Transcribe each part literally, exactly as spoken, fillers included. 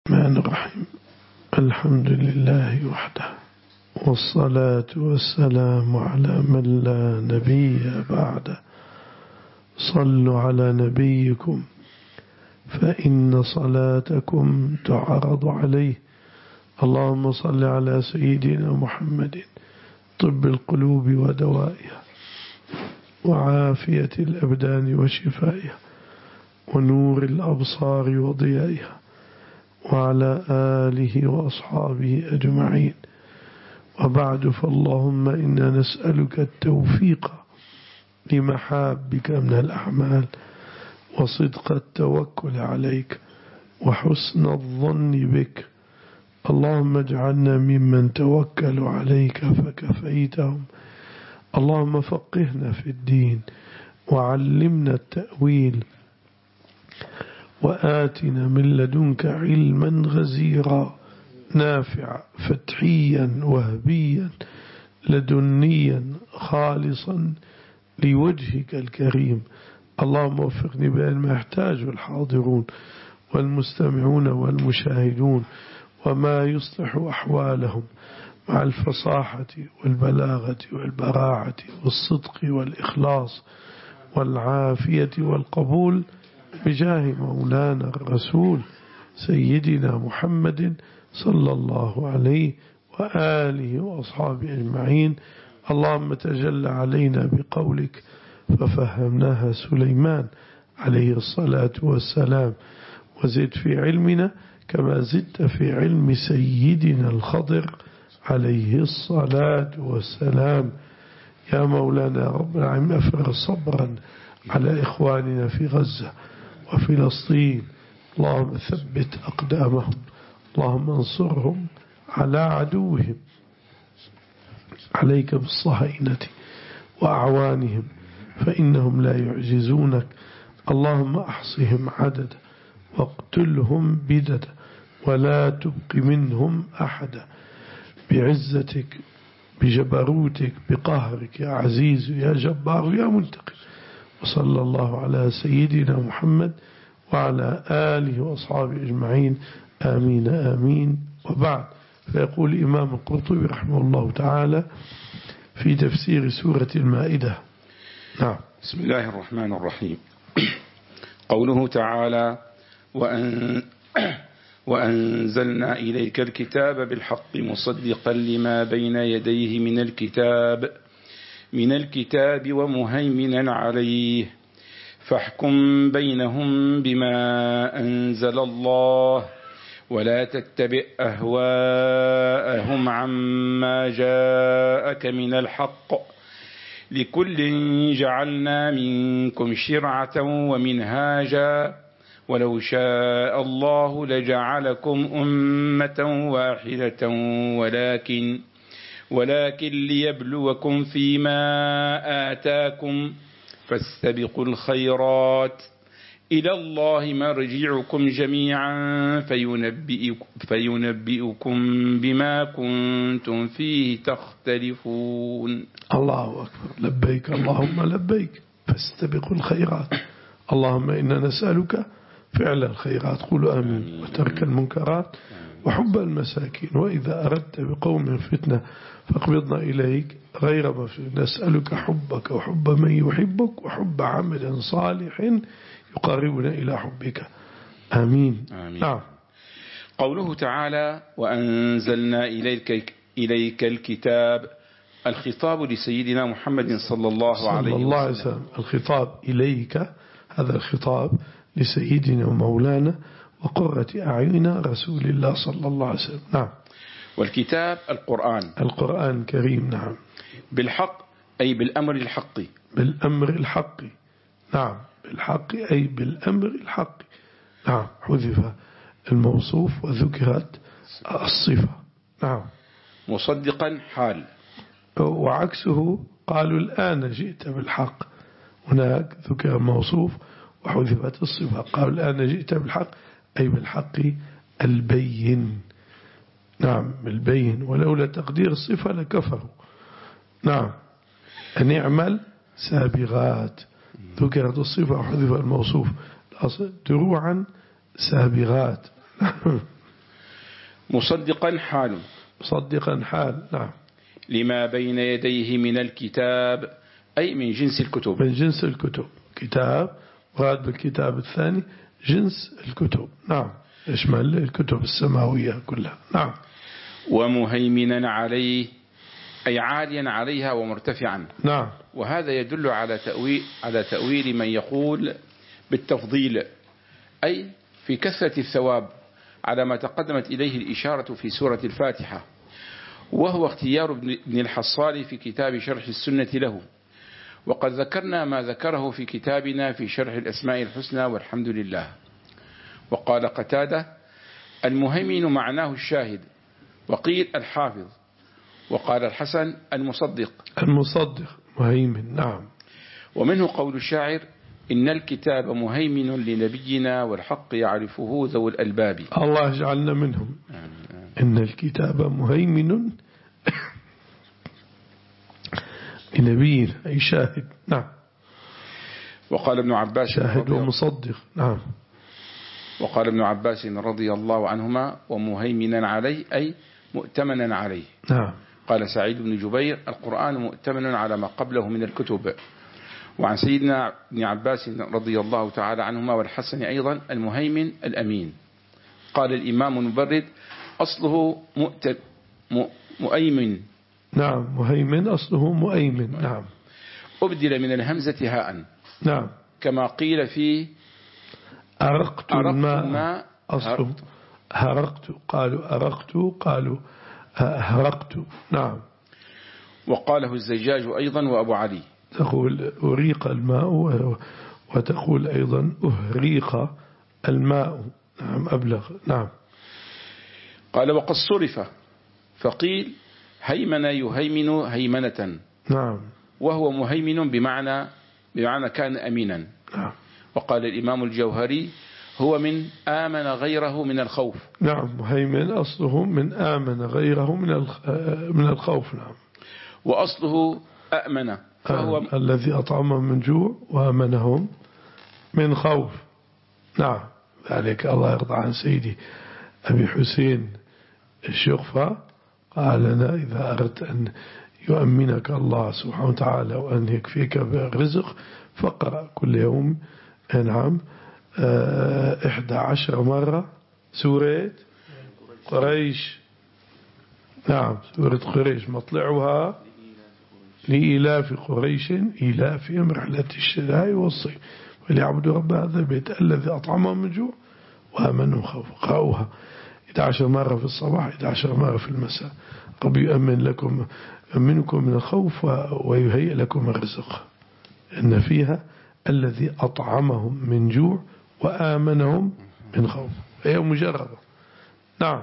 الرحمن الرحيم. الحمد لله وحده، والصلاة والسلام على من لا نبي بعده. صلوا على نبيكم فإن صلاتكم تعرض عليه. اللهم صل على سيدنا محمد طب القلوب ودوائها، وعافية الأبدان وشفائها، ونور الأبصار وضيائها، وعلى آله وأصحابه أجمعين. وبعد، فاللهم إنا نسألك التوفيق لمحابك من الأعمال، وصدق التوكل عليك، وحسن الظن بك. اللهم اجعلنا ممن توكلوا عليك فكفيتهم. اللهم فقهنا في الدين، وعلمنا التأويل، وآتنا من لدنك علما غزيرا نافعا فتحيا وهبيا لدنيا خالصا لوجهك الكريم. اللهم وفقني بأن ما يحتاجه الحاضرون والمستمعون والمشاهدون، وما يصلح أحوالهم مع الفصاحة والبلاغة والبراعة والصدق والإخلاص والعافية والقبول، بجاه مولانا الرسول سيدنا محمد صلى الله عليه وآله وأصحابه أجمعين. اللهم تجلى علينا بقولك ففهمناها سليمان عليه الصلاة والسلام، وزد في علمنا كما زدت في علم سيدنا الخضر عليه الصلاة والسلام. يا مولانا رب العالمين، أفرغ صبرا على إخواننا في غزة وفلسطين. اللهم ثبت أقدامهم، اللهم انصرهم على عدوهم. عليك بالصهاينة وأعوانهم فإنهم لا يعجزونك. اللهم أحصهم عددا واقتلهم بددا، ولا تبق منهم أحدا، بعزتك بجبروتك بقهرك يا عزيز يا جبار يا منتقم. وصلى الله على سيدنا محمد وعلى آله وأصحابه أجمعين، آمين آمين. وبعد، فيقول الإمام القرطبي رحمه الله تعالى في تفسير سورة المائدة. نعم. بسم الله الرحمن الرحيم. قوله تعالى: وأن وأنزلنا إليك الكتاب بالحق مصدقا لما بين يديه من الكتاب من الكتاب ومهيمنا عليه، فاحكم بينهم بما أنزل الله، ولا تتبع أهواءهم عما جاءك من الحق، لكل جعلنا منكم شرعة ومنهاجا، ولو شاء الله لجعلكم أمة واحدة ولكن ولكن ليبلوكم فيما آتاكم، فاستبقوا الخيرات، إلى الله مرجعكم جميعا فينبئكم, فينبئكم بما كنتم فيه تختلفون. الله أكبر. لبيك اللهم لبيك. فاستبقوا الخيرات. اللهم إنا نسألك فعل الخيرات، قولوا آمين، وترك المنكرات، وحب المساكين، وإذا أردت بقوم فتنة فاقبضنا إليك غير مفتون. نسألك حبك وحب من يحبك، وحب عمل صالح يقربنا إلى حبك. آمين, آمين. نعم. قوله تعالى: وأنزلنا إليك, إليك الكتاب، الخطاب لسيدنا محمد صلى الله عليه وسلم. الله وسلم. الخطاب إليك، هذا الخطاب لسيدنا ومولانا وقرة أعيننا رسول الله صلى الله عليه وسلم. نعم. والكتاب القرآن القرآن الكريم. نعم. بالحق أي بالأمر الحق. بالأمر الحق. نعم. بالحق أي بالأمر الحق. نعم. حذف الموصوف وذكرت الصفة. نعم. مصدقا حال. وعكسه قالوا الآن جئت بالحق. هناك ذكر موصوف وحذفت الصفة. قالوا الآن جئت بالحق أي بالحق البين. نعم، البين. ولولا تقدير الصفة لكفروا. نعم. أن يعمل سابغات، ذكرت الصفة وحذف الموصوف، دروعا سابغات. مصدقا حال. مصدقا حال. نعم. لما بين يديه من الكتاب أي من جنس الكتب. من جنس الكتب. كتاب مراد بالكتاب الثاني جنس الكتب. نعم. يشمل الكتب السماوية كلها. نعم. ومهيمنا عليه أي عاليا عليها ومرتفعا. نعم. وهذا يدل على تأويل, على تأويل من يقول بالتفضيل أي في كثرة الثواب على ما تقدمت إليه الإشارة في سورة الفاتحة، وهو اختيار ابن الحصال في كتاب شرح السنة له. وقد ذكرنا ما ذكره في كتابنا في شرح الأسماء الحسنى والحمد لله. وقال قتادة المهيمن معناه الشاهد، وقيل الحافظ. وقال الحسن المصدق. المصدق مهيمن. نعم. ومنه قول الشاعر إن الكتاب مهيمن لنبينا والحق يعرفه ذو الألباب. الله يجعلنا منهم. إن الكتاب مهيمن لنبينا أي شاهد. نعم. وقال ابن عباس شاهد ومصدق. نعم. وقال ابن عباس رضي الله عنهما ومهيمنا عليه أي مؤتمنا عليه. نعم. قال سعيد بن جبير القرآن مؤتمن على ما قبله من الكتب. وعن سيدنا ابن عباس رضي الله تعالى عنهما والحسن أيضا المهيمن الأمين. قال الإمام المبرد أصله مؤت... مؤيمن. نعم. مهيمن أصله مؤيمن. نعم. أبدل من الهمزة هاء. نعم. كما قيل في أرقت الماء أصله هرقت. قالوا أرقت قالوا هرقت. نعم. وقاله الزجاج أيضا وأبو علي. تقول أريق الماء وتقول أيضا أهريق الماء. نعم. أبلغ. نعم. قال وقد صرف فقيل هيمن يهيمن هيمنة. نعم. وهو مهيمن بمعنى بمعنى كان أمينا. نعم. وقال الإمام الجوهري هو من آمن غيره من الخوف. نعم. مهيمن أصله من آمن غيره من من الخوف. نعم. وأصله أأمن فهو آه. الذي أطعمهم من جوع وأمنهم من خوف. نعم. ذلك الله يرضى عن سيدي أبي حسين الشغفة قال لنا إذا أردت أن يؤمنك الله سبحانه وتعالى وأن يكفيك بالرزق فقرأ كل يوم نعم إحدى عشر مرة سورة قريش. نعم. سورة قريش مطلعها لإلاف قريش إلافهم رحلة الشتاء والصيف وليعبدوا رب هذا البيت الذي أطعمهم من جوع وآمنوا خوف. قرأوها إحدى عشر مرة في الصباح إحدى عشر مرة في المساء. رب يؤمن لكم منكم من الخوف ويهيئ لكم الرزق إن فيها الذي أطعمهم من جوع وآمنهم من خوف. هي مجربة. نعم.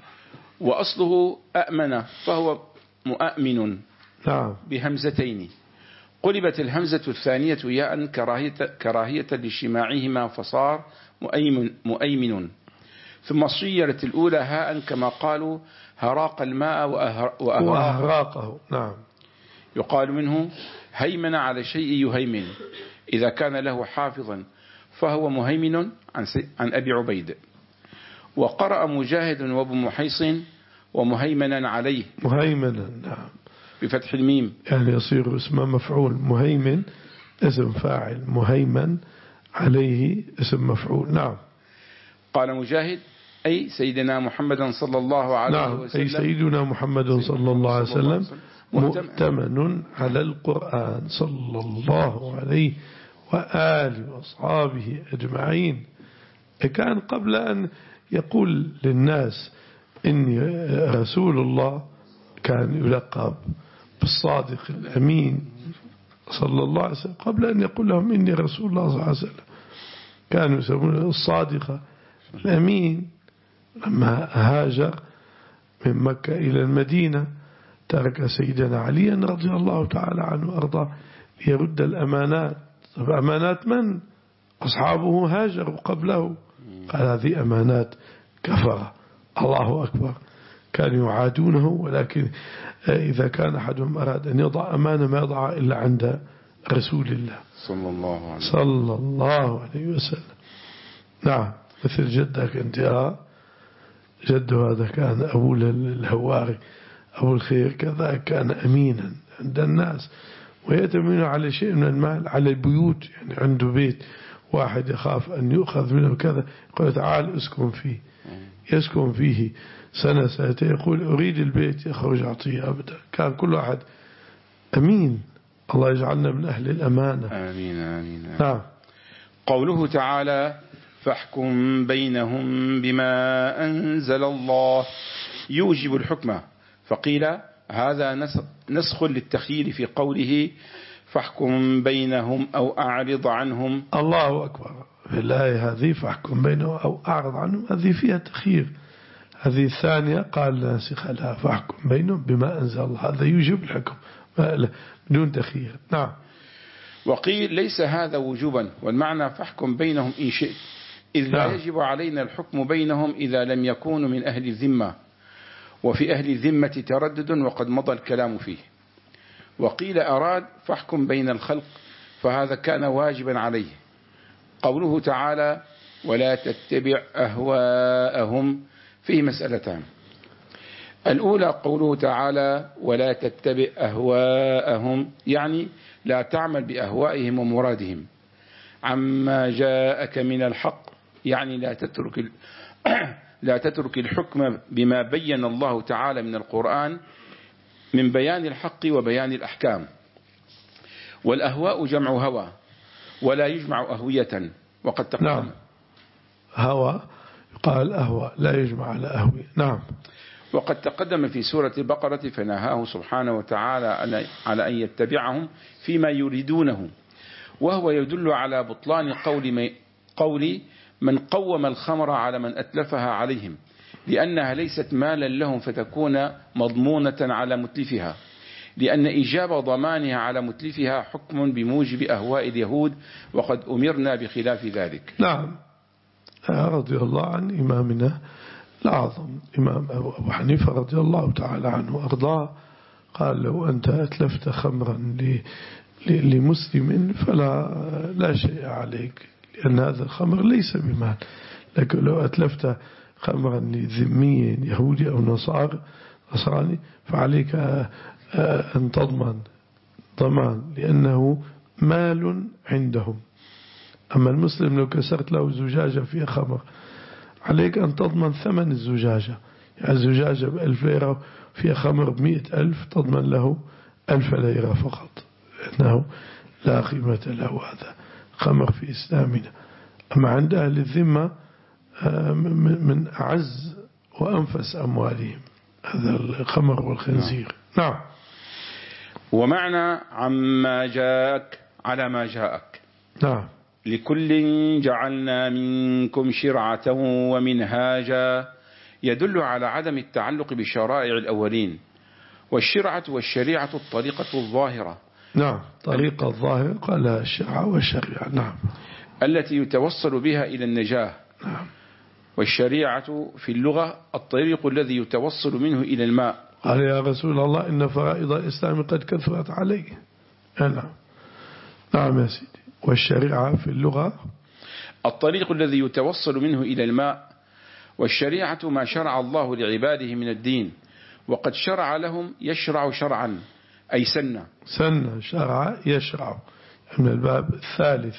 وأصله أأمن فهو مؤمن. نعم. بهمزتين. قلبت الهمزة الثانية ياء كراهية, كراهية لاجتماعهما فصار مؤيمن, مؤيمن. ثم صيرت الأولى هاء كما قالوا هراق الماء وأهراقه. نعم. يقال منه هيمن على شيء يهيمن إذا كان له حافظا فهو مهيمن عن, عن أبي عبيد. وقرأ مجاهد وابو محيصن ومهيمنا عليه. مهيمنا. نعم. بفتح الميم يعني يصير اسم مفعول. مهيمن اسم فاعل مهيمن عليه اسم مفعول. نعم. قال مجاهد أي سيدنا محمد صلى الله عليه نعم. وسلم. أي سيدنا محمد صلى الله عليه وسلم مؤتمن على القرآن صلى الله عليه وآله وأصحابه أجمعين. كان قبل أن يقول للناس إني رسول الله كان يلقب بالصادق الأمين صلى الله عليه وسلم. قبل أن يقول لهم إني رسول الله صلى الله عليه وسلم كانوا يسمونه الصادق الأمين. لما هاجر من مكة إلى المدينة ترك سيدنا علي رضي الله تعالى عنه وأرضاه ليرد الأمانات. طب أمانات من؟ أصحابه هاجروا قبله. قال هذه أمانات كفرة. الله أكبر. كانوا يعادونه ولكن إذا كان أحدهم أراد أن يضع أمانة ما يضع إلا عند رسول الله صلى الله عليه صلى الله عليه وسلم. نعم. مثل جدك أنت جده هذا كان أبو الهواري أبو الخير كذا، كان أمينا عند الناس ويأتمن على شيء من المال على البيوت، يعني عنده بيت واحد يخاف أن يؤخذ منه كذا، يقول تعال اسكن فيه، يسكن فيه سنة سنتين، يقول أريد البيت، يخرج أعطيه أبدا. كان كل واحد أمين. الله يجعلنا من أهل الأمانة. آمين آمين. نعم. قوله تعالى فاحكم بينهم بما أنزل الله يوجب الحكمة، فقيل هذا نسخ للتخيير في قوله فاحكم بينهم أو أعرض عنهم. الله أكبر. في الآية هذه فاحكم بينهم أو أعرض عنهم هذه فيها تخيير، هذه الثانية قال ناسخ لها فاحكم بينهم بما أنزل الله، هذا يوجب الحكم بدون تخيير. نعم. وقيل ليس هذا وجوبا، والمعنى فاحكم بينهم إن شئت، إذ لا يجب علينا الحكم بينهم إذا لم يكونوا من أهل الذمة، وفي أهل الذمة تردد وقد مضى الكلام فيه. وقيل أراد فاحكم بين الخلق، فهذا كان واجبا عليه. قوله تعالى ولا تتبع أهواءهم فيه مسألتان. الأولى قوله تعالى ولا تتبع أهواءهم، يعني لا تعمل بأهوائهم ومرادهم. عما جاءك من الحق، يعني لا تترك لا تترك الحكم بما بين الله تعالى من القرآن من بيان الحق وبيان الأحكام. والأهواء جمع هوى، ولا يجمع أهوية، وقد تقدم. نعم. هوى قال أهوى لا يجمع على أهوية. نعم. وقد تقدم في سورة البقرة فنهاه سبحانه وتعالى على أن يتبعهم فيما يريدونه، وهو يدل على بطلان قول قول من قوم الخمر على من أتلفها عليهم، لأنها ليست مالا لهم فتكون مضمونة على متلفها، لأن إيجاب ضمانها على متلفها حكم بموجب أهواء اليهود، وقد أمرنا بخلاف ذلك. نعم. رضي الله عن إمامنا الأعظم إمام أبو حنيفة رضي الله تعالى عنه وأرضاه، قال لو أنت أتلفت خمرا لمسلم فلا لا شيء عليك، لأن هذا الخمر ليس بمال، لكن لو أتلفت خمرا لذمي يهودي أو نصار نصراني فعليك أن تضمن ضمان، لأنه مال عندهم. أما المسلم لو كسرت له زجاجة فيها خمر عليك أن تضمن ثمن الزجاجة، يعني الزجاجة بألف ليرة فيها خمر بمئة ألف، تضمن له ألف ليرة فقط، لأنه لا قيمة له هذا خمر في إسلامنا. أما عند أهل الذمة من أعز وأنفس أموالهم هذا الخمر والخنزير. نعم. ومعنى عما جاءك على ما جاءك. نعم. لكل جعلنا منكم شرعة ومنهاجا، يدل على عدم التعلق بشرائع الأولين. والشرعة والشريعة الطريقة الظاهرة. نعم. طريقة الظاهرة قال الشرعة والشريعة. نعم. التي يتوصل بها إلى النجاة. نعم. والشريعة في اللغة الطريق الذي يتوصل منه إلى الماء. قال يا رسول الله إن فرائض الإسلام قد كثرت علي. نعم. نعم يا سيدي. والشريعة في اللغة الطريق الذي يتوصل منه إلى الماء. والشريعة ما شرع الله لعباده من الدين، وقد شرع لهم يشرع شرعا أي سنة. سنة شرع يشرع من الباب الثالث،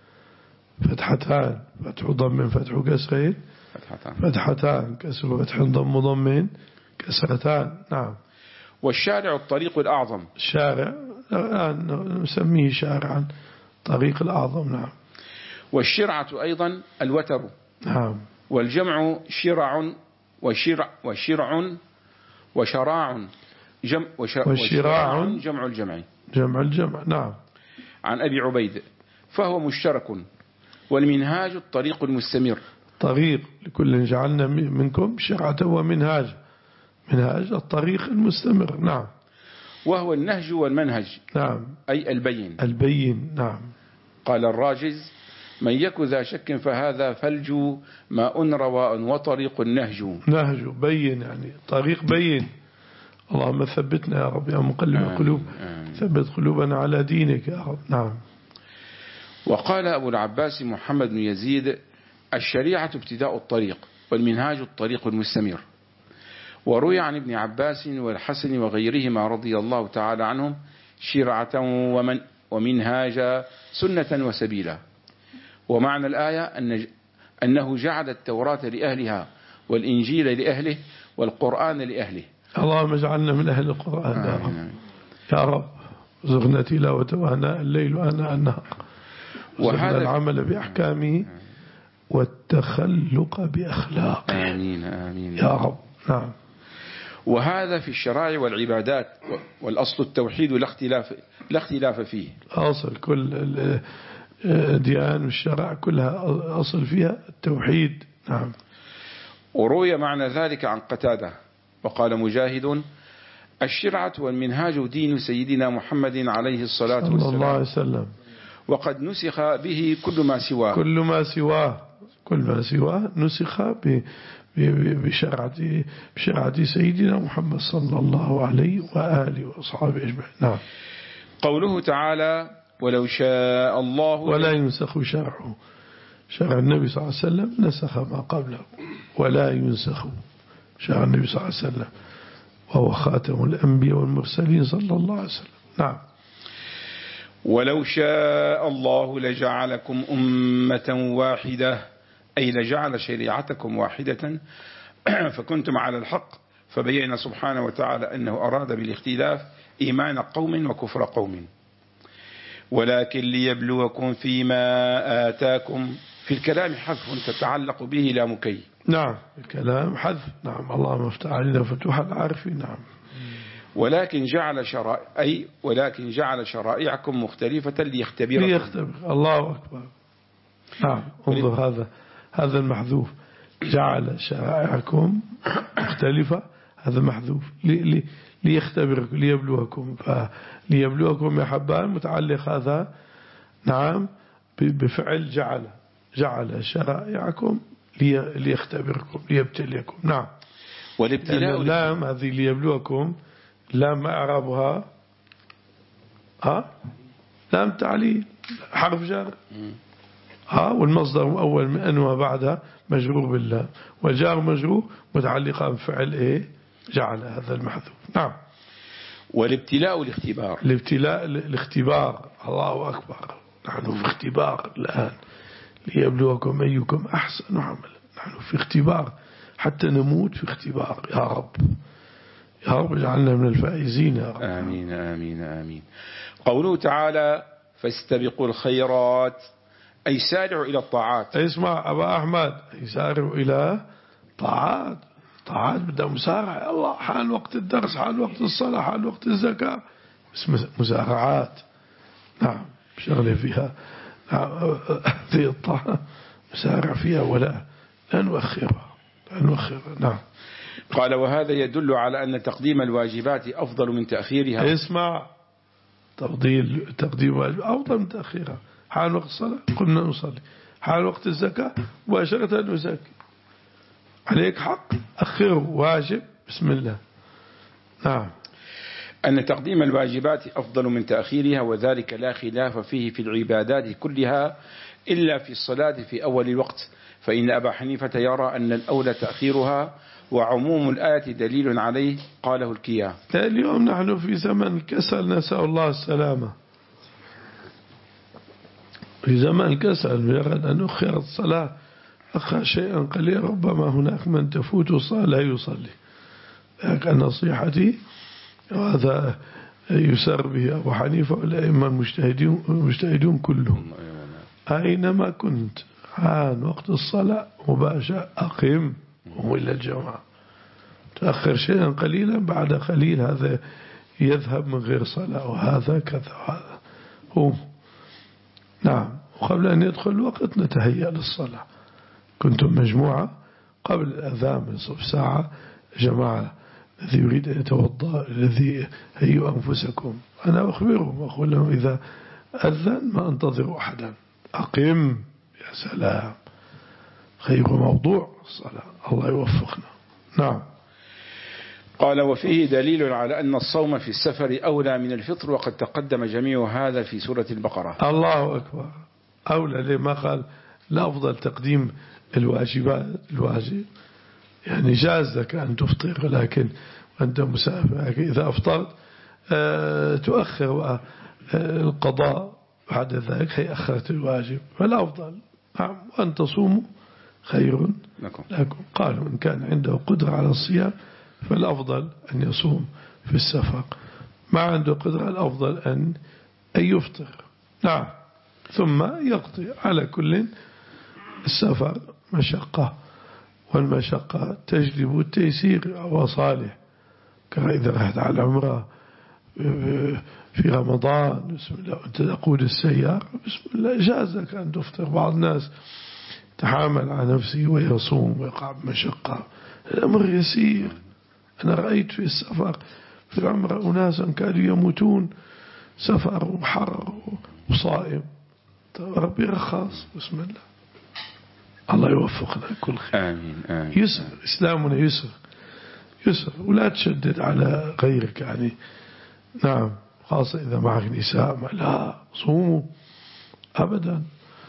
فتحتان فتح ضم فتح كسرين فتحتان فتحتان كسر فتح ضم ضمين كسرتان. نعم. والشارع الطريق الأعظم. الشارع الآن نسميه شارعا طريق الأعظم. نعم. والشرعة أيضا الوتر. نعم. والجمع شرع وشرع وشرع وشراع جمع وشراع جمع الجمع. جمع الجمع. نعم. عن أبي عبيد فهو مشترك. والمنهاج الطريق المستمر. طريق لكل جعلنا منكم شرعة ومنهاج. منهاج الطريق المستمر. نعم. وهو النهج والمنهج. نعم. أي البين. البين. نعم. قال الراجز من يك ذا شك فهذا فلج ماء رواء وطريق النهج. نهج بين يعني طريق بين. اللهم ثبتنا يا رب يا مقلب القلوب، ثبت قلوبنا على دينك يا رب. نعم. وقال أبو العباس محمد بن يزيد الشريعة ابتداء الطريق، والمنهاج الطريق المستمر. وروي عن ابن عباس والحسن وغيرهما رضي الله تعالى عنهم شرعة ومن ومنهاجا سنة وسبيلا. ومعنى الآية أن أنه جعل التوراة لأهلها والإنجيل لأهله والقرآن لأهله. اللهم اجعلنا من أهل القرآن يا رب يا رب. زغنا تلاوته آناء الليل وآناء النهار، وهذا العمل بأحكامه والتخلق بأخلاقه. آمين آمين يا رب. نعم. وهذا في الشرائع والعبادات، والأصل التوحيد لا اختلاف لا اختلاف فيه. أصل كل الديان والشرع كلها أصل فيها التوحيد. نعم. وروي معنى ذلك عن قتادة وقال مجاهد: الشرعة والمنهاج دين سيدنا محمد عليه الصلاة والسلام صلى الله عليه وسلم، وقد نسخ به كل ما سواه كل ما سواه كل ما سواه نسخ بشرعة بشرعة سيدنا محمد صلى الله عليه وآله وأصحابه أجمعين. نعم. قوله تعالى: ولو شاء الله ولا ينسخ شرعه، شرع النبي صلى الله عليه وسلم نسخ ما قبله، ولا ينسخ شرع النبي صلى الله عليه وسلم، وهو خاتم الأنبياء والمرسلين صلى الله عليه وسلم. نعم. ولو شاء الله لجعلكم أمة واحدة، أي لجعل شريعتكم واحدة فكنتم على الحق، فبين سبحانه وتعالى أنه أراد بالاختلاف إيمان قوم وكفر قوم، ولكن ليبلوكم فيما آتاكم. في الكلام حذف تتعلق به لا مكي. نعم. الكلام حذف. نعم. اللهم افتح علينا فتوح العارفين. نعم. ولكن جعل شرائع أي ولكن جعل شرائعكم مختلفة ليختبركم. ليختبر. الله أكبر. نعم. انظر هذا هذا المحذوف، جعل شرائعكم مختلفة، هذا محذوف لي ليختبركم ليبلوكم. فليبلوكم يا حبان متعلق هذا نعم بفعل جعل جعل شرائعكم ليختبركم ليبتليكم. نعم. والابتلاء اللام هذه ليبلوكم لام أعرابها ها لام تعليل حرف جر، ها والمصدر أول من أنوى بعدها مجرور بالله، والجار مجرور متعلقة بفعل إيه جعل هذا المحذوف. نعم. والابتلاء الاختبار. الابتلاء الاختبار. الله أكبر. نحن في اختبار الآن ليبلوكم أيكم أحسن عملا. نحن في اختبار حتى نموت في اختبار. يا رب يا رب اجعلنا من الفائزين يا رب. آمين آمين آمين. قوله تعالى: فاستبقوا الخيرات، أي سارعوا إلى الطاعات. اسمع أبا أحمد، يسارعوا إلى طاعات. طاعات بدأ مسارع. الله حال وقت الدرس، حال وقت الصلاة، حال وقت الزكاة، اسم مسارعات. نعم. شغله فيها هذه الطاعة مسارع فيها ولا لا نؤخرها لا نؤخرها. نعم. قال: وهذا يدل على أن تقديم الواجبات أفضل من تأخيرها. اسمع، تقديم تقديم واجب أفضل من تأخيرها. حال وقت الصلاة قمنا نصلي، حال وقت الزكاة مباشرة نزكي، عليك حق أخره واجب بسم الله. نعم. أن تقديم الواجبات أفضل من تأخيرها، وذلك لا خلاف فيه في العبادات كلها إلا في الصلاة في أول الوقت، فإن أبا حنيفة يرى أن الأولى تأخيرها، وعموم الآية دليل عليه، قاله الكيا. اليوم نحن في زمن الكسل، نسأل الله السلامة. في زمن الكسل مجرد أن أخر الصلاة أخر شيئا قليلا ربما هناك من تفوت الصلاة لا يصلي. لكن نصيحتي، وهذا يسر به أبو حنيفة والأئمة المجتهدون المجتهدون كلهم، أينما كنت عن وقت الصلاة مباشرة أقم وإلى الجماعة. تأخر شيئا قليلا بعد قليل هذا يذهب من غير صلاة، وهذا كذا وهذا هو. نعم. وقبل أن يدخل الوقت نتهيأ للصلاة. كنتم مجموعة قبل الأذان بنصف ساعة، جماعة الذي يريد أن يتوضأ، الذي هيئوا أنفسكم. أنا أخبرهم أقول لهم إذا أذن ما أنتظر أحدا، أقم. يا سلام، خير موضوع الصلاة. الله يوفقنا. نعم. قال: وفيه دليل على أن الصوم في السفر أولى من الفطر، وقد تقدم جميع هذا في سورة البقرة. الله أكبر. أولى لما قال لا أفضل تقديم الواجبات الواجب يعني جاز لك أن تفطر، لكن وأنت مسافر إذا أفطرت أه تؤخر القضاء بعد ذلك، هي أخرت الواجب، فالأفضل نعم وأن تصوموا خير لكم. قالوا إن كان عنده قدرة على الصيام فالأفضل أن يصوم في السفر، ما عنده قدرة الأفضل أن أن يفطر. نعم ثم يقضي. على كل السفر مشقة، والمشقة تجلب التيسير وصالح، كإذا رحت على العمرة في رمضان بسم الله وأنت تقود السيارة بسم الله جاز لك أن تفطر. بعض الناس تحامل على نفسه ويصوم ويقع بمشقة، الأمر يسير. أنا رأيت في السفر في العمرة أناسا كانوا يموتون سفر وحر وصائم، ربي رخاص بسم الله. الله يوفقنا كل خير. آمين آمين. يسر، إسلامنا يسر يسر، ولا تشدد على غيرك يعني. نعم خاصة إذا معك نساء، ما لا صوموا أبدا.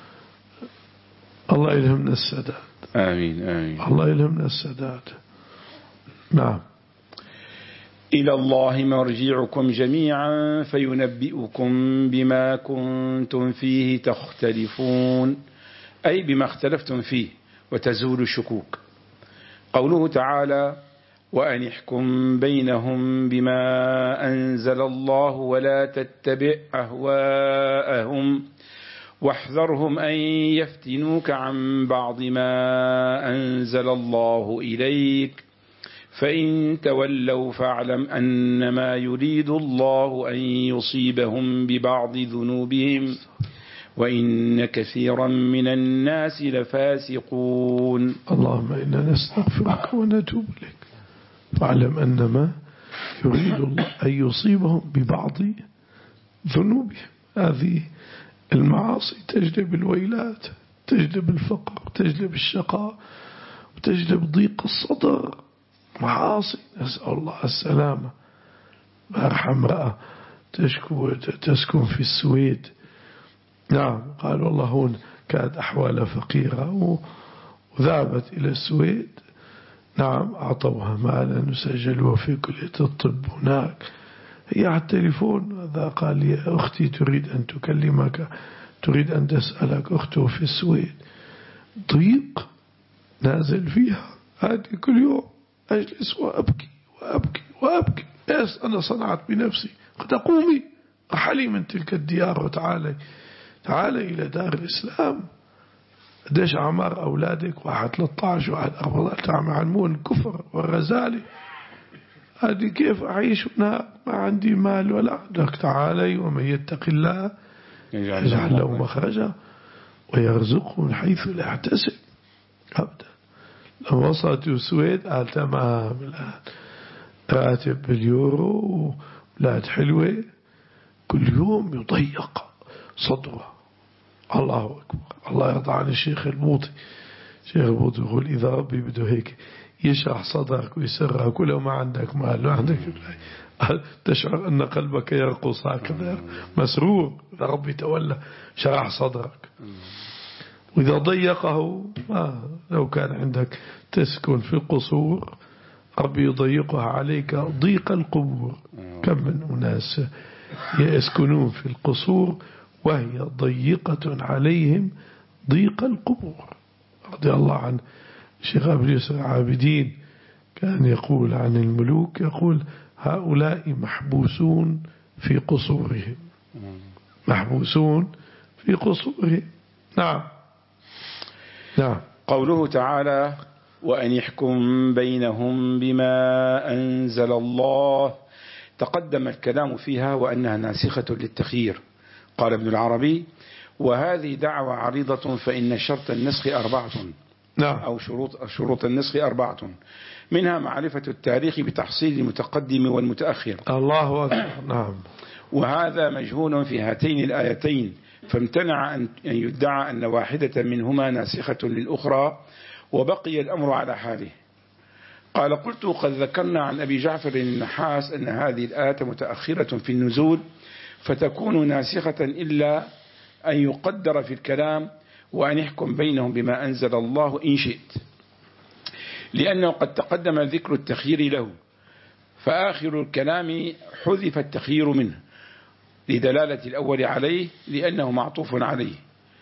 الله يلهمنا السداد. آمين آمين. الله يلهمنا السداد. نعم. إلى الله مرجعكم جميعا فينبئكم بما كنتم فيه تختلفون، أي بما اختلفتم فيه وتزول الشكوك. قوله تعالى وأن احكم بينهم بما أنزل الله ولا تتبع أهواءهم واحذرهم أن يفتنوك عن بعض ما أنزل الله إليك فإن تولوا فاعلم أنما يريد الله أن يصيبهم ببعض ذنوبهم وإن كثيرا من الناس لفاسقون. اللهم إنا نستغفرك ونتوب إليك، فاعلم أنما يريد الله أن يصيبهم ببعض ذنوبهم. هذه المعاصي تجلب الويلات، تجلب الفقر، تجلب الشقاء، وتجلب ضيق الصدر. معاصي نسأل الله السلامة. بارحة امرأة تشكو تسكن في السويد. نعم قال والله هون كانت أحوالها فقيرة وذهبت إلى السويد. نعم أعطوها مالا وسجلوها في كلية الطب هناك. هي على التليفون هذا قال لي أختي تريد أن تكلمك، تريد أن تسألك. أخته في السويد، ضيق نازل فيها. هذه كل يوم أجلس وأبكي وأبكي وأبكي. إيش أنا صنعت بنفسي؟ قد قومي رحلي من تلك الديار وتعالي تعالي إلى دار الإسلام. قديش أعمار أولادك؟ واحد ثلاثة عشر واحد أربعة عشر. تعملون الكفر والرزالة. هذه كيف أعيش هنا؟ ما عندي مال ولا عندك. تعالي ومن يتق الله يجعل له مخرجا ويرزقه من حيث لا يحتسب. أبدا. لما وصلت السويد قال تمام الآن راتب باليورو وولاد حلوة. كل يوم يضيق صدره. الله أكبر. الله يرضى عن الشيخ البوطي. الشيخ البوطي يقول إذا ربي بده هيك يشرح صدرك ويسرك ولو ما عندك مال ما عندك تشعر أن قلبك يرقص هكذا مسرور. إذا ربي تولى شرح صدرك. وإذا ضيقه ما لو كان عندك تسكن في القصور ربي يضيقها عليك ضيق القبور. كم من أناس يسكنون في القصور وهي ضيقة عليهم ضيق القبور. رضي الله عن الشيخ أبو يوسف العابدين كان يقول عن الملوك، يقول هؤلاء محبوسون في قصورهم، محبوسون في قصورهم. نعم نعم. قوله تعالى وأن يحكم بينهم بما أنزل الله، تقدم الكلام فيها وأنها ناسخة للتخيير. قال ابن العربي وهذه دعوة عريضة فإن شرط النسخ أربعة. نعم. أو شروط شروط النسخ أربعة، منها معرفة التاريخ بتحصيل المتقدم والمتأخر. الله أكبر. نعم. وهذا مجهول في هاتين الآيتين، فامتنع أن يدعى أن واحدة منهما ناسخة للأخرى وبقي الأمر على حاله. قال قلت قد ذكرنا عن أبي جعفر النحاس أن هذه الآية متأخرة في النزول فتكون ناسخة إلا أن يقدر في الكلام وأن يحكم بينهم بما أنزل الله إن شئت، لأنه قد تقدم ذكر التخيير له، فآخر الكلام حذف التخيير منه لدلالة الأول عليه لأنه معطوف عليه،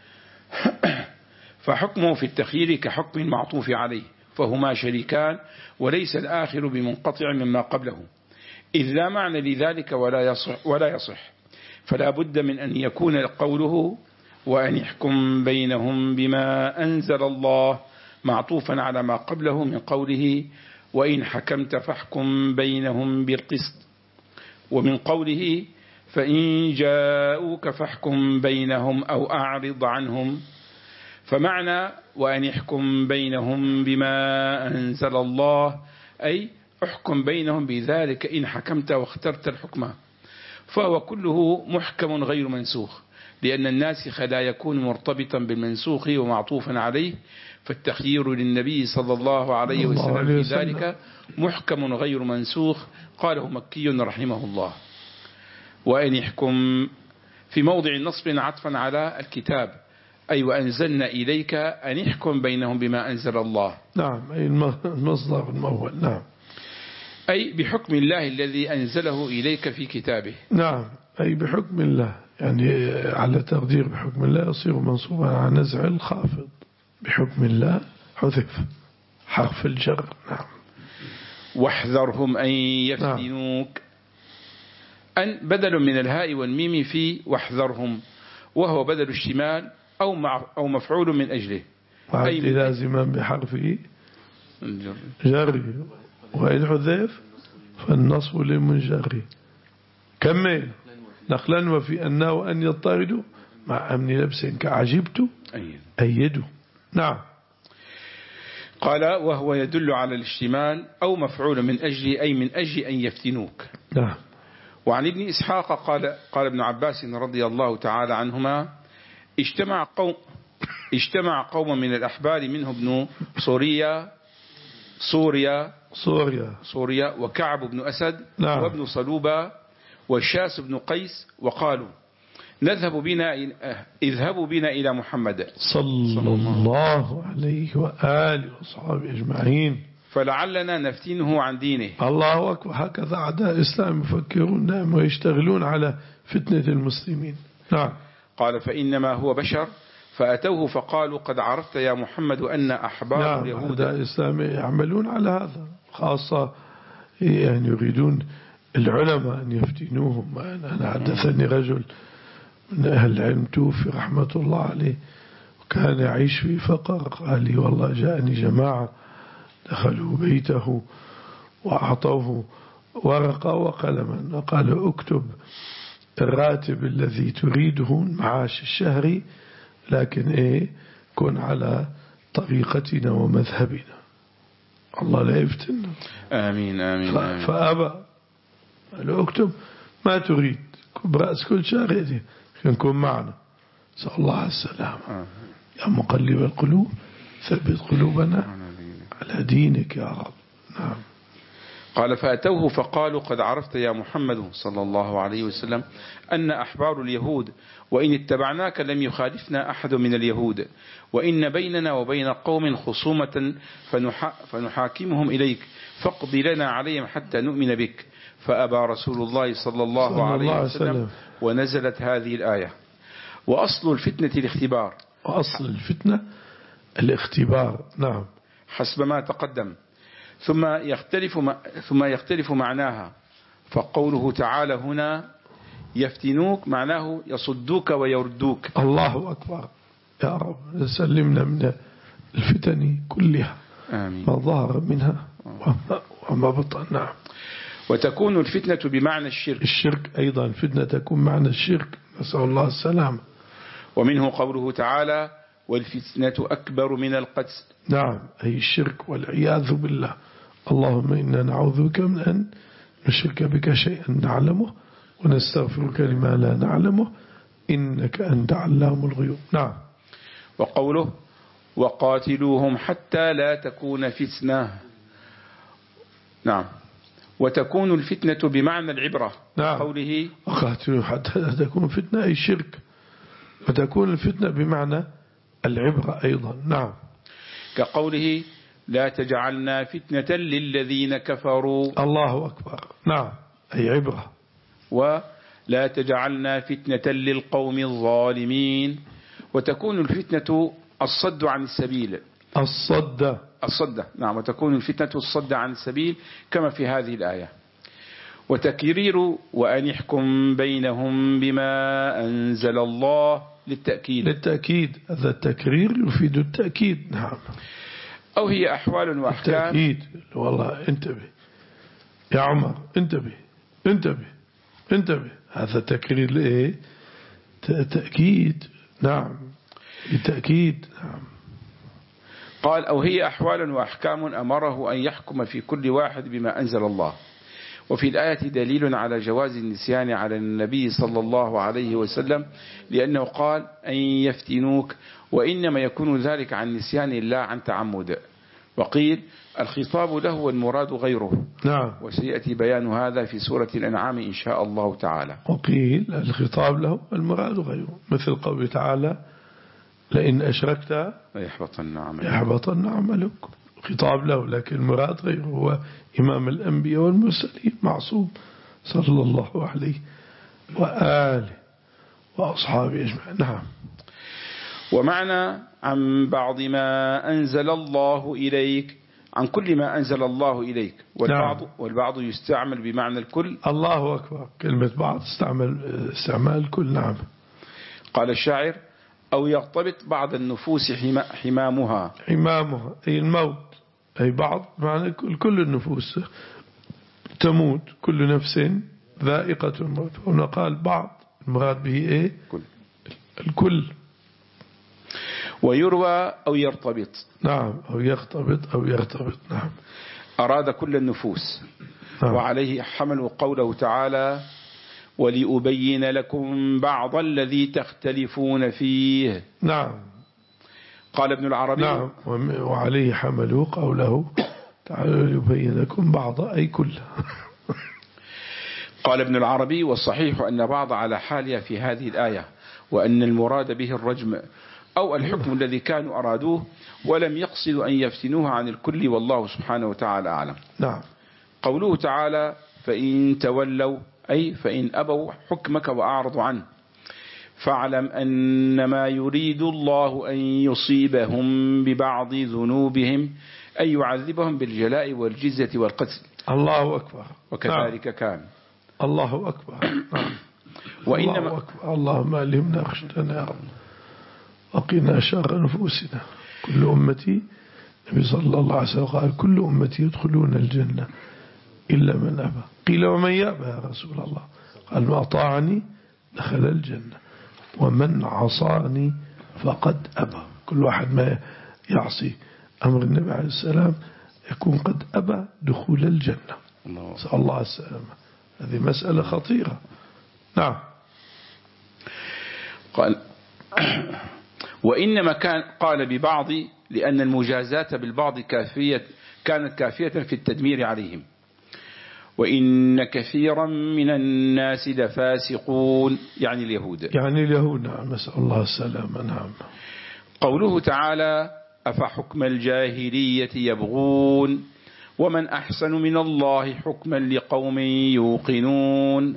فحكمه في التخيير كحكم المعطوف عليه، فهما شريكان وليس الآخر بمنقطع مما قبله، إذ لا معنى لذلك ولا يصح, ولا يصح فلا بد من أن يكون قوله وأن يحكم بينهم بما أنزل الله معطوفا على ما قبله من قوله وإن حكمت فاحكم بينهم بالقسط، ومن قوله فإن جاءوك فاحكم بينهم أو أعرض عنهم، فمعنى وأن يحكم بينهم بما أنزل الله أي احكم بينهم بذلك إن حكمت واخترت الحكمة، فهو كله محكم غير منسوخ، لأن الناسخ لا يكون مرتبطا بالمنسوخ ومعطوفا عليه، فالتخيير للنبي صلى الله عليه وسلم في ذلك محكم غير منسوخ. قاله مكي رحمه الله. وأن يحكم في موضع نصب عطفا على الكتاب، أي وأنزلنا إليك أن يحكم بينهم بما أنزل الله. نعم، أي المصدر المؤول. نعم، أي بحكم الله الذي أنزله إليك في كتابه. نعم، أي بحكم الله، يعني على تقدير بحكم الله يصير منصوبا على نزع الخافض، بحكم الله حذف حرف الجر. نعم. واحذرهم أن يفتنوك، أن بدل من الهاء والميم في واحذرهم، وهو بدل الشمال أو مع أو مفعول من أجله، أي لازما بحرفه جر، وإن حذف فالنصب للمنجر. كمل نقلا وفي أن وأن يضطردوا مع أمن لبس كعجبت أيدوا. نعم. قال وهو يدل على الاشتمال أو مفعول من أجل أي من أجل أن يفتنوك. نعم. وعن ابن إسحاق قال قال ابن عباس رضي الله تعالى عنهما اجتمع قوم اجتمع قوم من الأحبار منه ابن سوريا سوريا سوريا سوريا وكعب بن أسد. نعم. وابن صلوبة والشاس بن قيس، وقالوا نذهب بنا اذهبوا بنا إلى محمد صلى الله عليه وآله وصحبه أجمعين فلعلنا نفتنه عن دينه. الله أكبر. هكذا أعداء الإسلام يفكرون نعم ويشتغلون على فتنة المسلمين. نعم. قال فإنما هو بشر، فأتوه فقالوا قد عرفت يا محمد أن أحبار نعم. اليهود أعداء الإسلام يعملون على هذا، خاصة يعني يريدون العلماء أن يفتنوهم. أنا حدثني رجل من أهل العلم توفي رحمة الله عليه وكان يعيش في فقر، قال لي والله جاءني جماعة دخلوا بيته وأعطوه ورقة وقلما وقال اكتب الراتب الذي تريده المعاش الشهري، لكن ايه كن على طريقتنا ومذهبنا، الله لا يفتن. آمين آمين, آمين. فأبى، قال اكتب ما تريد برأس كل شهر يدي نكون معنا. سأل الله السلام. آه. يا مقلب القلوب ثبت قلوبنا على دينك يا رب. نعم. قال فأتوه فقالوا قد عرفت يا محمد صلى الله عليه وسلم أن أحبار اليهود وإن اتبعناك لم يخالفنا أحد من اليهود، وإن بيننا وبين قوم خصومة فنحا فنحاكمهم إليك، فاقض لنا عليهم حتى نؤمن بك. فأبى رسول الله صلى الله صلى عليه الله وسلم, وسلم ونزلت هذه الآية. وأصل الفتنة الاختبار. وأصل الفتنة الاختبار. نعم. حسب ما تقدم. ثم يختلف ثم يختلف معناها، فقوله تعالى هنا يفتنوك معناه يصدوك ويردوك. الله أكبر يا رب، سلمنا من الفتن كلها. آمين. ما ظهر منها وما بطن. نعم. وتكون الفتنة بمعنى الشرك. الشرك أيضا فتنة تكون معنى الشرك، نسأل الله السلامة. ومنه قوله تعالى والفتنة أكبر من القتل. نعم، أي الشرك والعياذ بالله. اللهم إنا نعوذ بك من أن نشرك بك شيئا نعلمه ونستغفرك لما لا نعلمه إنك أنت علام الغيوب. نعم. وقوله وقاتلوهم حتى لا تكون فتنة. نعم. وتكون الفتنة بمعنى العبرة. نعم. قوله وقاتلوهم حتى لا تكون فتنة أي شرك، وتكون الفتنة بمعنى العبرة أيضا. نعم. كقوله لا تجعلنا فتنة للذين كفروا. الله أكبر. نعم، أي عبرة. ولا تجعلنا فتنة للقوم الظالمين. وتكون الفتنة الصد عن السبيل. الصد الصد نعم. وتكون الفتنة الصد عن السبيل كما في هذه الآية. وتكرير وأن يحكم بينهم بما أنزل الله للتأكيد. للتأكيد، هذا التكرير يفيد التأكيد. نعم. أو هي أحوال وأحكام. التأكيد، والله انتبه يا عمر، انتبه انتبه انتبه، هذا تكرير لإيه؟ تأكيد. نعم، للتأكيد. نعم. قال أو هي أحوال وأحكام أمره أن يحكم في كل واحد بما أنزل الله. وفي الآية دليل على جواز النسيان على النبي صلى الله عليه وسلم، لأنه قال أن يفتنوك، وإنما يكون ذلك عن نسيان لا عن تعمد. وقيل الخطاب له والمراد غيره. نعم. وسيأتي بيان هذا في سورة الأنعام إن شاء الله تعالى. وقيل الخطاب له والمراد غيره، مثل قوله تعالى لئن أشركت يحبطن عملك. يحبطن عملك، خطاب له، لكن المراد غيره، هو إمام الأنبياء والمرسلين معصوم صلى الله عليه وآله وأصحابه أجمعين. نعم. ومعنى عن بعض ما أنزل الله إليك، عن كل ما أنزل الله إليك. والبعض, نعم. والبعض يستعمل بمعنى الكل. الله أكبر، كلمة بعض استعمل استعمال الكل. نعم. قال الشاعر أو يغتبط بعض النفوس حمامها. حمامها أي الموت، أي بعض معنى كل النفوس تموت، كل نفس ذائقة الموت. هنا قال بعض، المراد به إيه؟ كل. الكل. ويروى أو يرتبط. نعم، أو يختبط أو يرتبط. نعم. أراد كل النفوس. نعم. وعليه حمل قوله تعالى ولأبين لكم بعض الذي تختلفون فيه. نعم. قال ابن العربي. نعم. وعليه حملوا قوله تعالى ليبين لكم بعض أي كل. قال ابن العربي والصحيح أن بعض على حالها في هذه الآية، وأن المراد به الرجم أو الحكم الذي كانوا أرادوه، ولم يقصدوا أن يفتنوه عن الكل، والله سبحانه وتعالى أعلم. نعم. قوله تعالى فإن تولوا أي فإن أبوا حكمك وأعرضوا عنه، فاعلم أنما يريد الله أن يصيبهم ببعض ذنوبهم، أن يعذبهم بالجلاء والجزة والقتل. الله أكبر. وكذلك نعم. كان. الله أكبر. نعم. وإنما الله أكبر. اللهم ألهمنا خشيتنا يا رب، وقنا شر نفوسنا. كل أمتي، النبي صلى الله عليه وسلم قال كل أمتي يدخلون الجنة إلا من أبى. قيل ومن يأبى يا رسول الله؟ قال ما أطاعني دخل الجنة ومن عصاني فقد أبى. كل واحد ما يعصي أمر النبي عليه السلام يكون قد أبى دخول الجنة. نسأل الله السلامة. هذه مسألة خطيرة. نعم. قال وإنما كان قال ببعض لأن المجازات بالبعض كافية كانت كافية في التدمير عليهم. وإن كثيرا من الناس لفاسقون، يعني اليهود. يعني اليهود. نعم. نسأل الله السلامة. نعم. قوله تعالى أفحكم الجاهلية يبغون ومن أحسن من الله حكما لقوم يوقنون.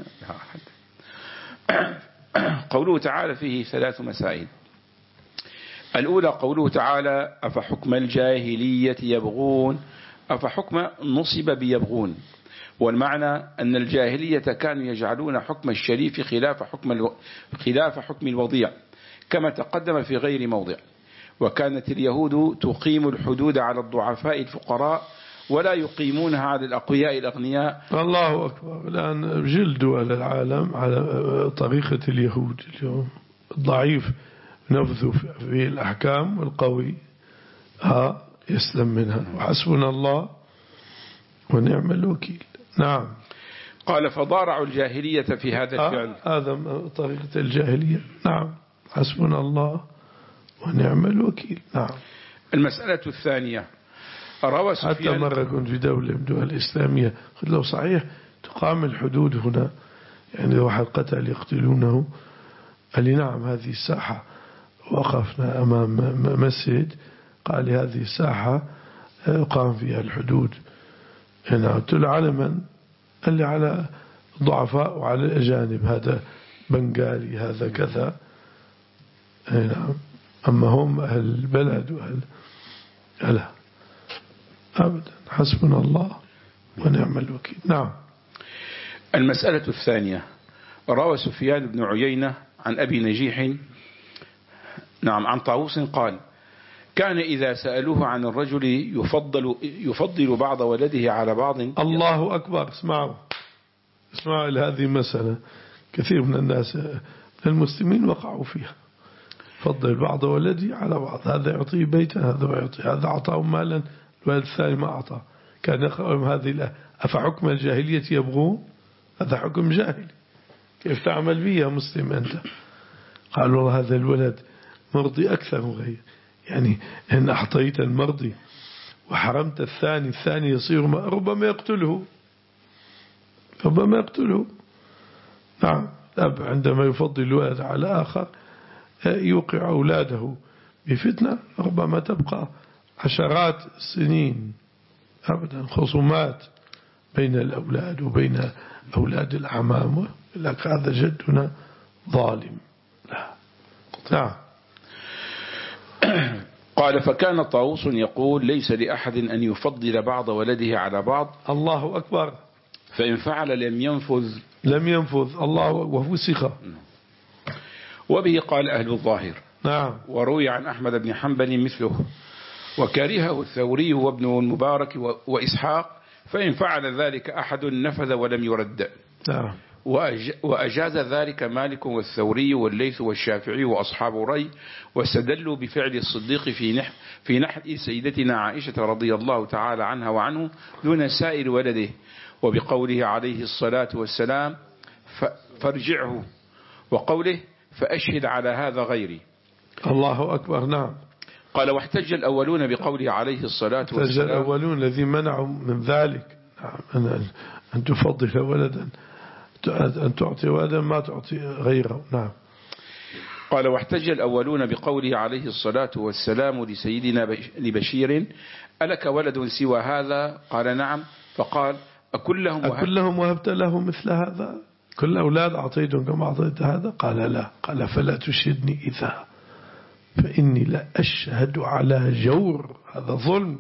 قوله تعالى فيه ثلاث مسائل. الأولى قوله تعالى أفحكم الجاهلية يبغون، أفحكم نصب بيبغون، والمعنى أن الجاهلية كانوا يجعلون حكم الشريف خلاف حكم الو... خلاف حكم الوضيع كما تقدم في غير موضع. وكانت اليهود تقيم الحدود على الضعفاء الفقراء ولا يقيمونها على الأقوياء الأغنياء. الله أكبر. الآن جلدوا على العالم على طريقة اليهود اليوم. الضعيف نفذوا في الأحكام والقوي ها يسلم منها، وحسبنا الله ونعم الوكيل. نعم. قال فضارعوا الجاهلية في هذا الفعل. هذا طريقة الجاهلية. نعم. حسبنا الله ونعم الوكيل. نعم. المسألة الثانية روى سفيان. حتى مرة كنت في دولة من الدول الإسلامية قلت له صحيح تقام الحدود هنا، يعني واحد قتل يقتلونه، قال لي نعم هذه الساحة وقفنا أمام مسجد قال لي هذه ساحة يقام فيها الحدود. أنا قلت له على من؟ قال لي على ضعفاء وعلى الأجانب، هذا بنغالي هذا كذا. نعم. أما هم أهل البلد وأهل لا أبدا، حسبنا الله ونعم الوكيل. نعم. المسألة الثانية، روى سفيان بن عيينة عن أبي نجيح نعم عن طاووس قال: كان إذا سألوه عن الرجل يفضل يفضل بعض ولده على بعض. الله أكبر. اسمعوا اسمعوا هذه مسألة كثير من الناس من المسلمين وقعوا فيها. فضل بعض ولدي على بعض، هذا يعطيه بيتا هذا يعطي، هذا أعطاه مالا الولد الثاني ما أعطاه. كان يقرأ هذه الآية: أفحكم الجاهلية يبغون؟ هذا حكم جاهلي، كيف تعمل به يا مسلم أنت؟ قال والله هذا الولد مرضي أكثر من غير، يعني إن أعطيت المرضي وحرمت الثاني، الثاني يصير ربما يقتله ربما يقتله. نعم. الأب عندما يفضل الولد على آخر يوقع أولاده بفتنة ربما تبقى عشرات السنين أبدا خصومات بين الأولاد وبين أولاد الأعمام. لك هذا جدنا ظالم. لا. نعم. قال: فكان طاووس يقول: ليس لأحد أن يفضل بعض ولده على بعض. الله أكبر. فإن فعل لم ينفذ لم ينفذ الله وفسخ. وبه قال أهل الظاهر. نعم. وروي عن أحمد بن حنبل مثله، وكرهه الثوري وابن المبارك وإسحاق، فإن فعل ذلك أحد نفذ ولم يرد. نعم. وأجاز ذلك مالك والثوري والليث والشافعي وأصحاب ري، واستدلوا بفعل الصديق في نح في نحل سيدتنا عائشة رضي الله تعالى عنها وعنه دون سائر ولده، وبقوله عليه الصلاة والسلام: فارجعه، وقوله: فأشهد على هذا غيري. الله أكبر. نعم. قال: واحتج الأولون بقوله عليه الصلاة والسلام. احتج الأولون الذين منعوا من ذلك. نعم. أن تفضل ولدا، أن تعطي ولدا ما تعطي غيره. نعم. قال: واحتج الأولون بقوله عليه الصلاة والسلام لسيدنا لبشير: ألك ولد سوى هذا؟ قال: نعم. فقال: أكلهم وهبت, أكلهم وهبت له مثل هذا؟ كل أولاد أعطيتهم كما أعطيت هذا؟ قال: لا. قال: فلا تشهدني إذا، فإني لا أشهد على جور، هذا ظلم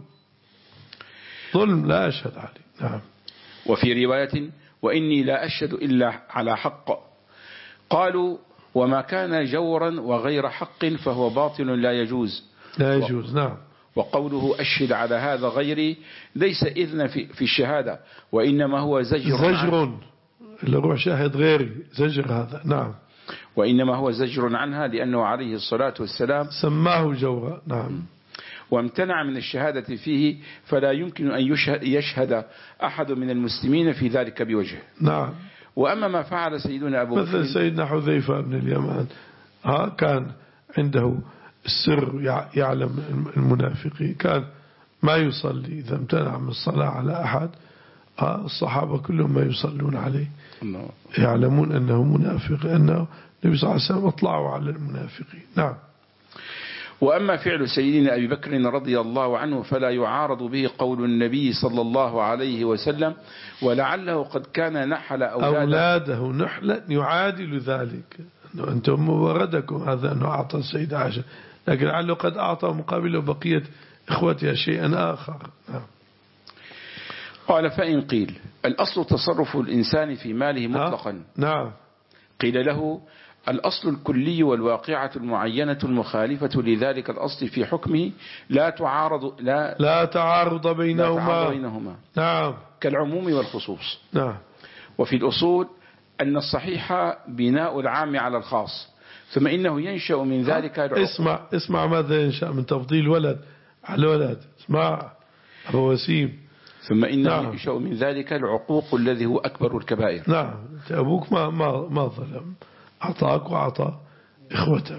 ظلم لا أشهد عليه. نعم. وفي رواية: وإني لا أشهد إلا على حق. قالوا: وما كان جورا وغير حق فهو باطل لا يجوز. لا يجوز. نعم. وقوله أشهد على هذا غيري ليس إذن في, في الشهادة، وإنما هو زجر زجر اللي روح شاهد غيري، زجر هذا. نعم. وإنما هو زجر عنها لأنه عليه الصلاة والسلام سماه جورا. نعم. وامتنع من الشهادة فيه، فلا يمكن أن يشهد, يشهد أحد من المسلمين في ذلك بوجه. نعم. وأما ما فعل سيدنا أبو بكر مثل سيدنا حذيفة بن اليمان، ها كان عنده السر يعلم المنافقين، كان ما يصلي إذا امتنع من الصلاة على أحد، الصحابة كلهم ما يصلون عليه، يعلمون أنه منافق، أنه النبي صلى الله عليه وسلم اطلعوا على المنافقين. نعم. وأما فعل سيدنا أبي بكر رضي الله عنه فلا يعارض به قول النبي صلى الله عليه وسلم: ولعله قد كان نحل أولاده, أولاده نحلا يعادل ذلك، أنه أنتم وردكم هذا أنه أعطى السيدة عائشة، لكن لعله قد أعطى مقابله بقية إخوتها شيئا آخر. نعم. قال: فإن قيل الأصل تصرف الإنسان في ماله مطلقا. نعم. قيل له: الأصل الكلي والواقعة المعينة المخالفة لذلك الأصل في حكمه لا تعارض لا, لا تعارض بينهما. لا تعارض بينهما. نعم. كالعموم والخصوص. نعم. وفي الأصول أن الصحيح بناء العام على الخاص، ثم إنه ينشأ من ذلك العقوق. اسمع اسمع ماذا ينشأ من تفضيل ولد على ولد. اسمع أبو وسيم. ثم إنه نعم. ينشأ من ذلك العقوق الذي هو أكبر الكبائر. نعم. أبوك ما ما ما ظلم، أعطاك وأعطى إخوتك،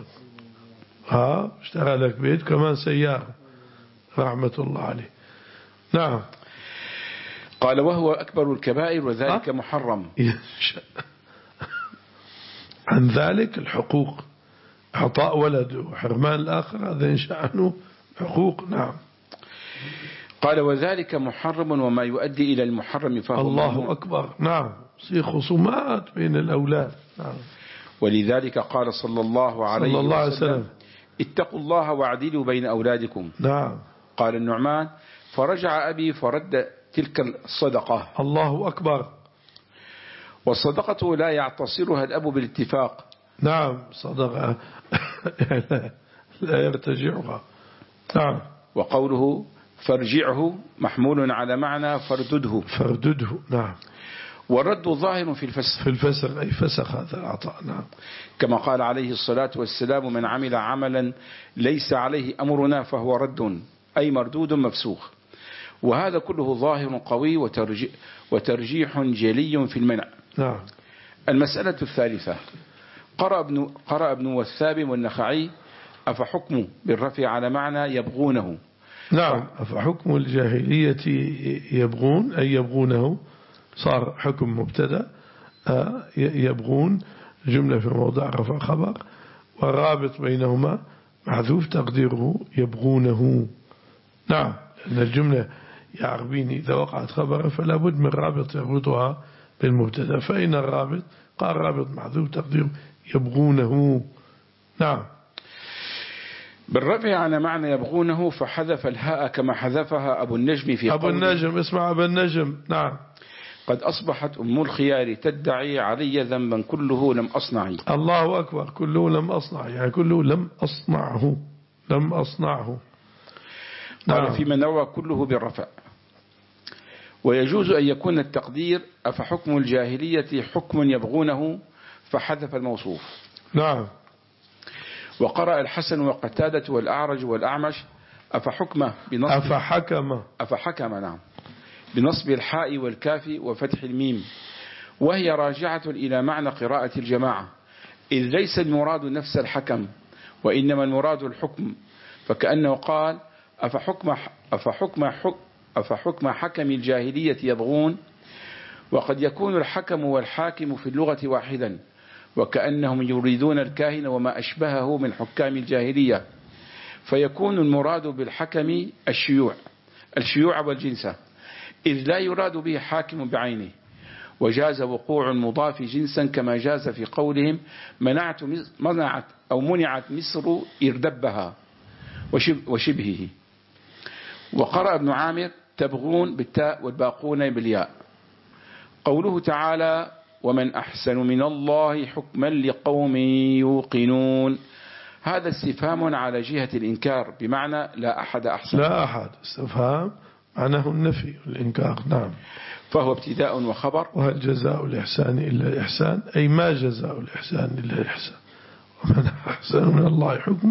ها اشترى لك بيت كمان سيارة رحمة الله عليه. نعم. قال: وهو أكبر الكبائر وذلك محرم. عن ذلك الحقوق إعطاء ولد وحرمان الآخر هذا إن شأنه حقوق. نعم. قال وذلك محرم وما يؤدي إلى المحرم فهو الله ممنوع. أكبر. نعم. في خصومات بين الأولاد. نعم. ولذلك قال صلى الله عليه, صلى الله عليه وسلم وسلم اتقوا الله واعدلوا بين أولادكم. نعم. قال النعمان فرجع أبي فرد تلك الصدقة. الله أكبر. والصدقة لا يعتصرها الأب بالاتفاق. نعم. صدقة لا يرتجعها. نعم. وقوله فارجعه محمول على معنى فردده. فردده. نعم. والرد ظاهر في الفسخ. في الفسخ أي فسخ هذا العطاء. نعم. كما قال عليه الصلاة والسلام من عمل عملا ليس عليه أمرنا فهو رد أي مردود مفسوخ. وهذا كله ظاهر قوي وترجيح, وترجيح جلي في المنع. نعم. المسألة الثالثة قرأ ابن, قرأ ابن والثابت والنخعي أفحكم بالرفع على معنى يبغونه. نعم. أفحكم الجاهلية يبغون أي يبغونه صار حكم مبتدا يبغون جملة في موضع رفع خبر والرابط بينهما محذوف تقديره يبغونه. نعم. لأن الجملة يا عربين إذا وقعت خبر فلا بد من رابط يربطها بالمبتدا فإن الرابط قال رابط محذوف تقديره يبغونه. نعم. بالرفع على معنى يبغونه فحذف الهاء كما حذفها أبو النجم في أبو النجم. اسمع أبو النجم. نعم. قد أصبحت أم الخيار تدعي علي ذنبا كله لم أصنعه. الله أكبر. كله لم أصنع يعني كله لم أصنعه. لم أصنعه. قال نعم. فيما نوى كله بالرفع. ويجوز أن يكون التقدير أفحكم الجاهلية حكم يبغونه فحذف الموصوف. نعم. وقرأ الحسن وقتادة والأعرج والأعمش أفحكم بنصب أفحكم أفحكم نعم بنصب الحاء والكاف وفتح الميم وهي راجعة إلى معنى قراءة الجماعة إذ ليس المراد نفس الحكم وإنما المراد الحكم فكأنه قال أفحكم أفحكم حكم أفحكم حكم الجاهلية يبغون وقد يكون الحكم والحاكم في اللغة واحدا وكأنهم يريدون الكاهن وما أشبهه من حكام الجاهلية فيكون المراد بالحكم الشيوع الشيوع والجنسة إذ لا يراد به حاكم بعينه وجاز وقوع المضاف جنسا كما جاز في قولهم منعت منعت أو منعت مصر إردبها وشبهه. وقرأ ابن عامر تبغون بالتاء والباقون بالياء. قوله تعالى ومن أحسن من الله حكما لقوم يوقنون هذا استفهام على جهة الإنكار بمعنى لا أحد أحسن. لا أحد استفهام معناه النفي والإنكار. نعم. فهو ابتداء وخبر. وهل جزاء الإحسان إلا الإحسان أي ما جزاء الإحسان إلا الإحسان ومن أحسن من الله حكما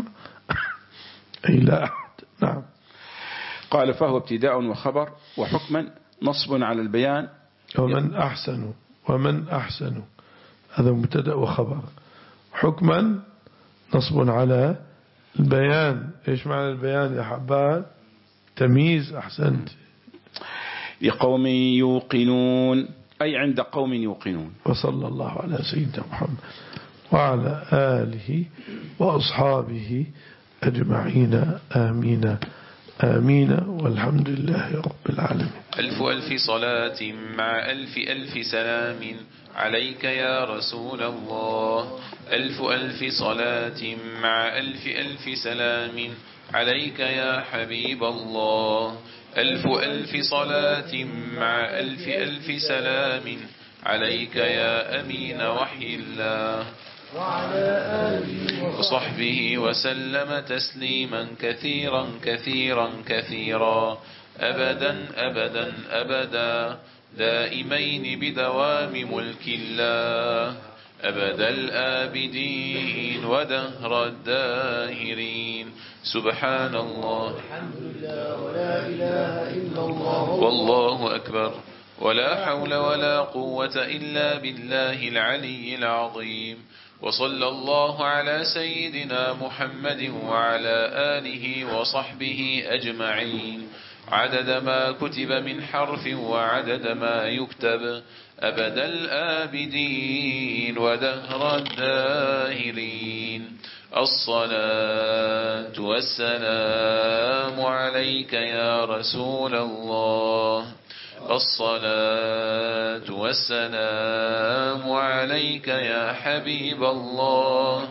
أي لا أحد. نعم. قال فهو ابتداء وخبر وحكما نصب على البيان. ومن أحسن ومن أحسن هذا مبتدأ وخبر حكما نصب على البيان. إيش معنى البيان يا حبان؟ تمييز. أحسنت. لقوم يوقنون أي عند قوم يوقنون. وصلى الله على سيدنا محمد وعلى آله وأصحابه أجمعين آمين آمين والحمد لله رب العالمين. ألف ألف صلاة مع ألف ألف سلام عليك يا رسول الله. ألف ألف صلاة مع ألف ألف سلام عليك يا حبيب الله. ألف ألف صلاة مع ألف ألف سلام عليك يا أمين وحي الله وعلى آله وصحبه وسلم تسليما كثيرا كثيرا كثيرا أبدا أبدا أبدا دائمين بدوام ملك الله أبد الآبدين ودهر الداهرين. سبحان الله الحمد لله ولا إله إلا الله والله أكبر ولا حول ولا قوة إلا بالله العلي العظيم. وصلى الله على سيدنا محمد وعلى آله وصحبه أجمعين عدد ما كتب من حرف وعدد ما يكتب أبد الآبدين ودهر الداهرين. الصلاة والسلام عليك يا رسول الله. الصلاة والسلام عليك يا حبيب الله.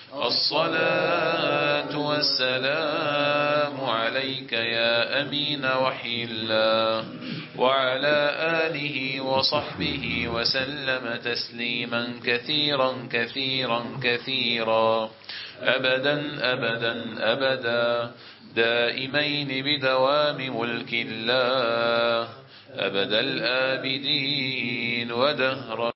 الصلاة والسلام عليك يا أمين وحي الله، وعلى آله وصحبه وسلم تسليما كثيرا كثيرا كثيرا أبدا أبدا أبدا دائمين بدوام ملك الله أبد الآبدين ودهر